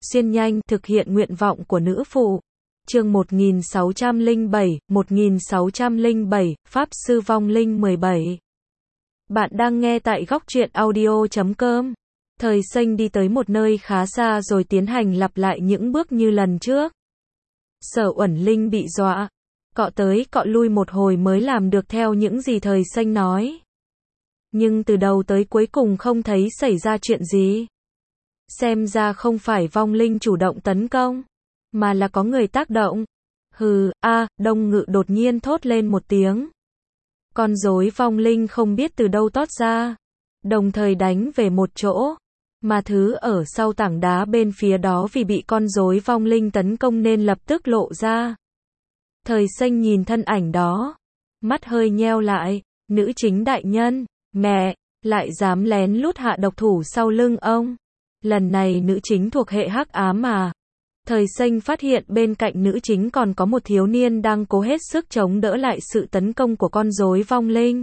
xuyên nhanh, thực hiện nguyện vọng của nữ phụ. Chương 1607, Pháp Sư Vong Linh 17. Bạn đang nghe tại góc truyện audio.com. Thời Xanh đi tới một nơi khá xa rồi tiến hành lặp lại những bước như lần trước. Sở Uẩn Linh bị dọa, cọ tới cọ lui một hồi mới làm được theo những gì Thời Xanh nói. Nhưng từ đầu tới cuối cùng không thấy xảy ra chuyện gì. Xem ra không phải vong linh chủ động tấn công, mà là có người tác động. Đông Ngự đột nhiên thốt lên một tiếng. Con rối vong linh không biết từ đâu tót ra, đồng thời đánh về một chỗ, mà thứ ở sau tảng đá bên phía đó vì bị con rối vong linh tấn công nên lập tức lộ ra. Thời Xanh nhìn thân ảnh đó, mắt hơi nheo lại, nữ chính đại nhân, mẹ, lại dám lén lút hạ độc thủ sau lưng ông. Lần này nữ chính thuộc hệ hắc ám à? Thời Xanh phát hiện bên cạnh nữ chính còn có một thiếu niên đang cố hết sức chống đỡ lại sự tấn công của con rối vong linh.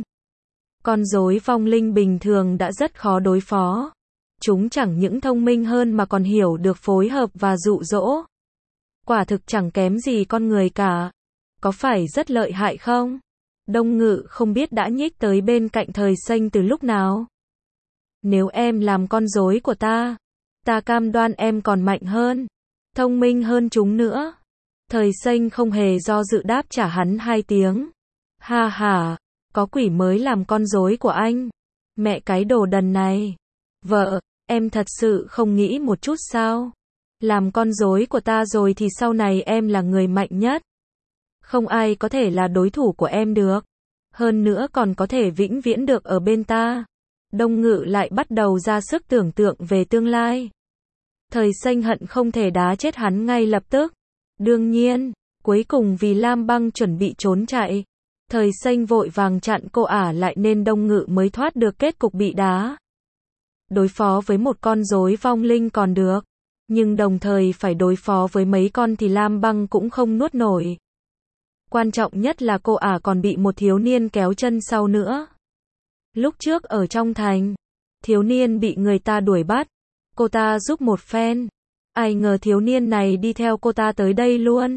Con rối vong linh bình thường đã rất khó đối phó. Chúng chẳng những thông minh hơn mà còn hiểu được phối hợp và dụ dỗ. Quả thực chẳng kém gì con người cả. Có phải rất lợi hại không? Đông Ngự không biết đã nhích tới bên cạnh Thời Xanh từ lúc nào. Nếu em làm con rối của ta cam đoan em còn mạnh hơn, thông minh hơn chúng nữa. Thời Xanh không hề do dự đáp trả hắn 2 tiếng. Ha ha, có quỷ mới làm con rối của anh. Mẹ cái đồ đần này. Vợ, em thật sự không nghĩ một chút sao? Làm con rối của ta rồi thì sau này em là người mạnh nhất. Không ai có thể là đối thủ của em được. Hơn nữa còn có thể vĩnh viễn được ở bên ta. Đông Ngự lại bắt đầu ra sức tưởng tượng về tương lai. Thời Xanh hận không thể đá chết hắn ngay lập tức. Đương nhiên, cuối cùng vì Lam Băng chuẩn bị trốn chạy, Thời Xanh vội vàng chặn cô ả lại nên Đông Ngự mới thoát được kết cục bị đá. Đối phó với một con rối vong linh còn được, nhưng đồng thời phải đối phó với mấy con thì Lam Băng cũng không nuốt nổi. Quan trọng nhất là cô ả còn bị một thiếu niên kéo chân sau nữa. Lúc trước ở trong thành, thiếu niên bị người ta đuổi bắt, cô ta giúp một phen. Ai ngờ thiếu niên này đi theo cô ta tới đây luôn.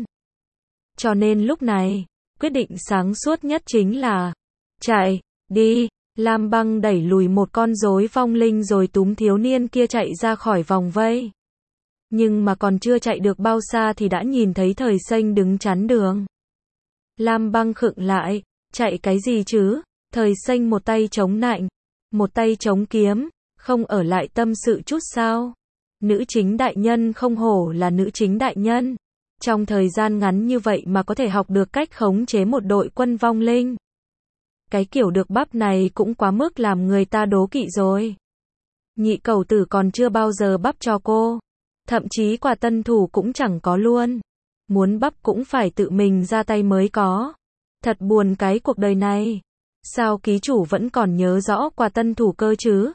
Cho nên lúc này, quyết định sáng suốt nhất chính là chạy, đi. Lam Băng đẩy lùi một con rối vong linh rồi túm thiếu niên kia chạy ra khỏi vòng vây. Nhưng mà còn chưa chạy được bao xa thì đã nhìn thấy Thời Xanh đứng chắn đường. Lam Băng khựng lại, chạy cái gì chứ? Thời Xanh một tay chống nạnh, một tay chống kiếm, không ở lại tâm sự chút sao? Nữ chính đại nhân không hổ là nữ chính đại nhân. Trong thời gian ngắn như vậy mà có thể học được cách khống chế một đội quân vong linh. Cái kiểu được bắp này cũng quá mức làm người ta đố kỵ rồi. Nhị cẩu tử còn chưa bao giờ bắp cho cô. Thậm chí quà tân thủ cũng chẳng có luôn. Muốn bắp cũng phải tự mình ra tay mới có. Thật buồn cái cuộc đời này. Sao ký chủ vẫn còn nhớ rõ quà tân thủ cơ chứ?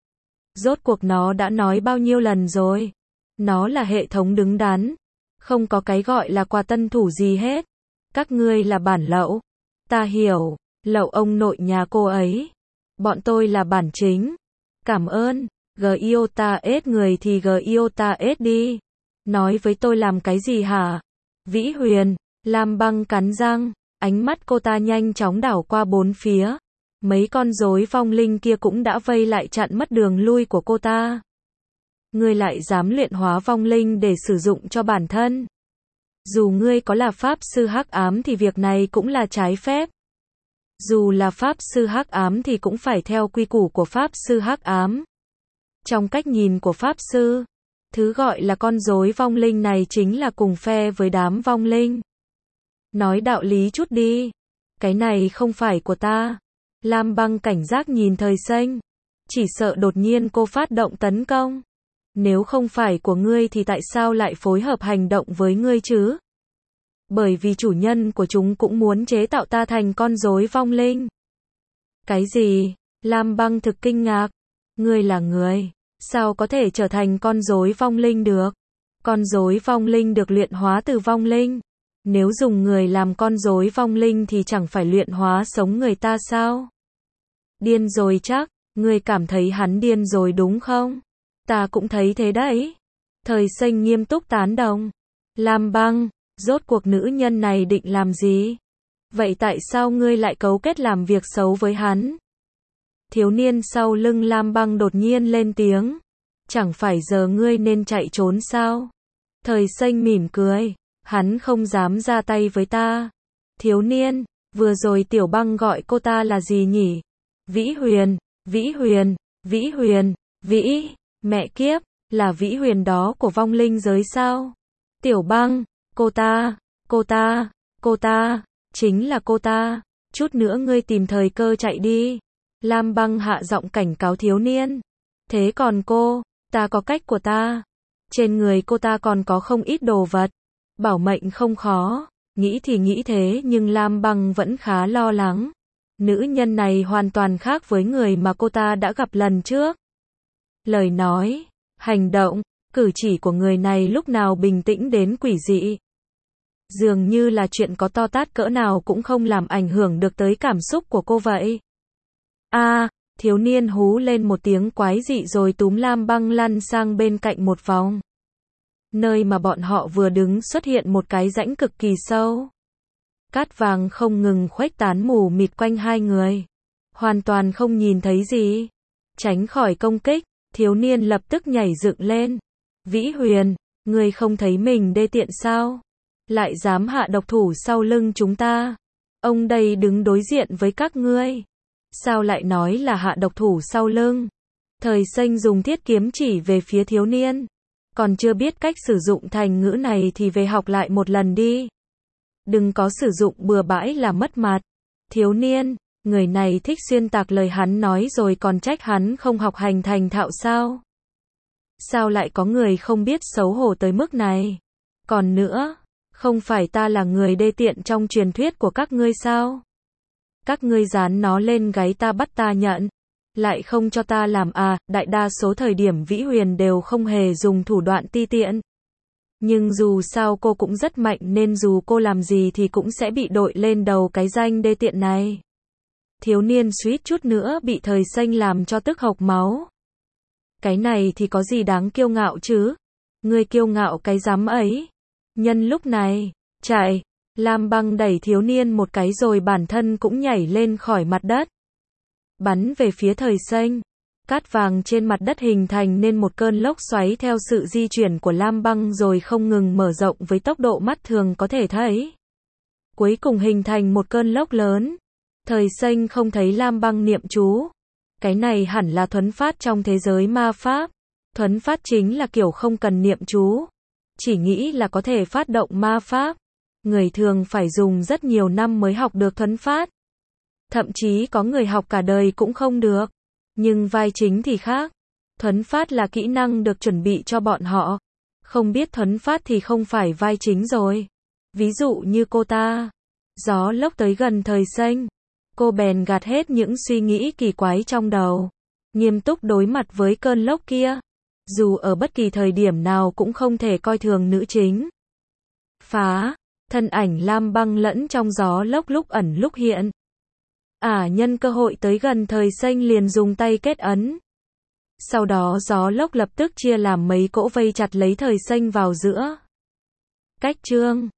Rốt cuộc nó đã nói bao nhiêu lần rồi? Nó là hệ thống đứng đắn. Không có cái gọi là quà tân thủ gì hết. Các ngươi là bản lậu. Ta hiểu, lậu ông nội nhà cô ấy. Bọn tôi là bản chính. Cảm ơn. Giota S người thì Giota S đi. Nói với tôi làm cái gì hả? Vĩ Huyền, Lam Băng cắn răng, ánh mắt cô ta nhanh chóng đảo qua bốn phía. Mấy con rối vong linh kia cũng đã vây lại chặn mất đường lui của cô ta. Ngươi lại dám luyện hóa vong linh để sử dụng cho bản thân. Dù ngươi có là pháp sư hắc ám thì việc này cũng là trái phép. Dù là pháp sư hắc ám thì cũng phải theo quy củ của pháp sư hắc ám. Trong cách nhìn của pháp sư, thứ gọi là con rối vong linh này chính là cùng phe với đám vong linh. Nói đạo lý chút đi. Cái này không phải của ta. Lam Băng cảnh giác nhìn Thời Xanh. Chỉ sợ đột nhiên cô phát động tấn công. Nếu không phải của ngươi thì tại sao lại phối hợp hành động với ngươi chứ? Bởi vì chủ nhân của chúng cũng muốn chế tạo ta thành con rối vong linh. Cái gì? Lam Băng thực kinh ngạc. Ngươi là người, sao có thể trở thành con rối vong linh được? Con rối vong linh được luyện hóa từ vong linh. Nếu dùng người làm con rối vong linh thì chẳng phải luyện hóa sống người ta sao? Điên rồi chắc, ngươi cảm thấy hắn điên rồi đúng không? Ta cũng thấy thế đấy. Thời Xanh nghiêm túc tán đồng. Lam Băng, rốt cuộc nữ nhân này định làm gì? Vậy tại sao ngươi lại cấu kết làm việc xấu với hắn? Thiếu niên sau lưng Lam Băng đột nhiên lên tiếng. Chẳng phải giờ ngươi nên chạy trốn sao? Thời Xanh mỉm cười. Hắn không dám ra tay với ta. Thiếu niên, vừa rồi Tiểu Băng gọi cô ta là gì nhỉ? Vĩ Huyền, Vĩ Huyền, Vĩ Huyền, Vĩ, mẹ kiếp, là Vĩ Huyền đó của vong linh giới sao? Tiểu Băng, cô ta, chính là cô ta, chút nữa ngươi tìm thời cơ chạy đi. Lam Băng hạ giọng cảnh cáo thiếu niên. Thế còn cô, ta có cách của ta. Trên người cô ta còn có không ít đồ vật. Bảo mệnh không khó, nghĩ thì nghĩ thế nhưng Lam Băng vẫn khá lo lắng. Nữ nhân này hoàn toàn khác với người mà cô ta đã gặp lần trước. Lời nói, hành động, cử chỉ của người này lúc nào bình tĩnh đến quỷ dị. Dường như là chuyện có to tát cỡ nào cũng không làm ảnh hưởng được tới cảm xúc của cô vậy. Thiếu niên hú lên một tiếng quái dị rồi túm Lam Băng lăn sang bên cạnh một vòng. Nơi mà bọn họ vừa đứng xuất hiện một cái rãnh cực kỳ sâu. Cát vàng không ngừng khuếch tán mù mịt quanh hai người. Hoàn toàn không nhìn thấy gì. Tránh khỏi công kích, thiếu niên lập tức nhảy dựng lên. Vĩ Huyền, ngươi không thấy mình đê tiện sao? Lại dám hạ độc thủ sau lưng chúng ta. Ông đây đứng đối diện với các ngươi. Sao lại nói là hạ độc thủ sau lưng? Thời Xanh dùng thiết kiếm chỉ về phía thiếu niên. Còn chưa biết cách sử dụng thành ngữ này thì về học lại một lần đi. Đừng có sử dụng bừa bãi là mất mặt. Thiếu niên, người này thích xuyên tạc lời hắn nói rồi còn trách hắn không học hành thành thạo sao? Sao lại có người không biết xấu hổ tới mức này? Còn nữa, không phải ta là người đê tiện trong truyền thuyết của các ngươi sao? Các ngươi dán nó lên gáy ta bắt ta nhận. Lại không cho ta làm đại đa số thời điểm Vĩ Huyền đều không hề dùng thủ đoạn ti tiện. Nhưng dù sao cô cũng rất mạnh nên dù cô làm gì thì cũng sẽ bị đội lên đầu cái danh đê tiện này. Thiếu niên suýt chút nữa bị Thời Xanh làm cho tức hộc máu. Cái này thì có gì đáng kiêu ngạo chứ? Ngươi kiêu ngạo cái dám ấy. Nhân lúc này, chạy. Lam Băng đẩy thiếu niên một cái rồi bản thân cũng nhảy lên khỏi mặt đất. Bắn về phía Thời Xanh. Cát vàng trên mặt đất hình thành nên một cơn lốc xoáy theo sự di chuyển của Lam Băng rồi không ngừng mở rộng với tốc độ mắt thường có thể thấy. Cuối cùng hình thành một cơn lốc lớn. Thời Xanh không thấy Lam Băng niệm chú. Cái này hẳn là thuấn phát trong thế giới ma pháp. Thuấn phát chính là kiểu không cần niệm chú. Chỉ nghĩ là có thể phát động ma pháp. Người thường phải dùng rất nhiều năm mới học được thuấn phát. Thậm chí có người học cả đời cũng không được. Nhưng vai chính thì khác. Thuấn phát là kỹ năng được chuẩn bị cho bọn họ. Không biết thuấn phát thì không phải vai chính rồi. Ví dụ như cô ta. Gió lốc tới gần Thời Xanh. Cô bèn gạt hết những suy nghĩ kỳ quái trong đầu. Nghiêm túc đối mặt với cơn lốc kia. Dù ở bất kỳ thời điểm nào cũng không thể coi thường nữ chính. Phá. Thân ảnh Lam Băng lẫn trong gió lốc lúc ẩn lúc hiện. Nhân cơ hội tới gần Thời Xanh liền dùng tay kết ấn. Sau đó gió lốc lập tức chia làm mấy cỗ vây chặt lấy Thời Xanh vào giữa. Cách chương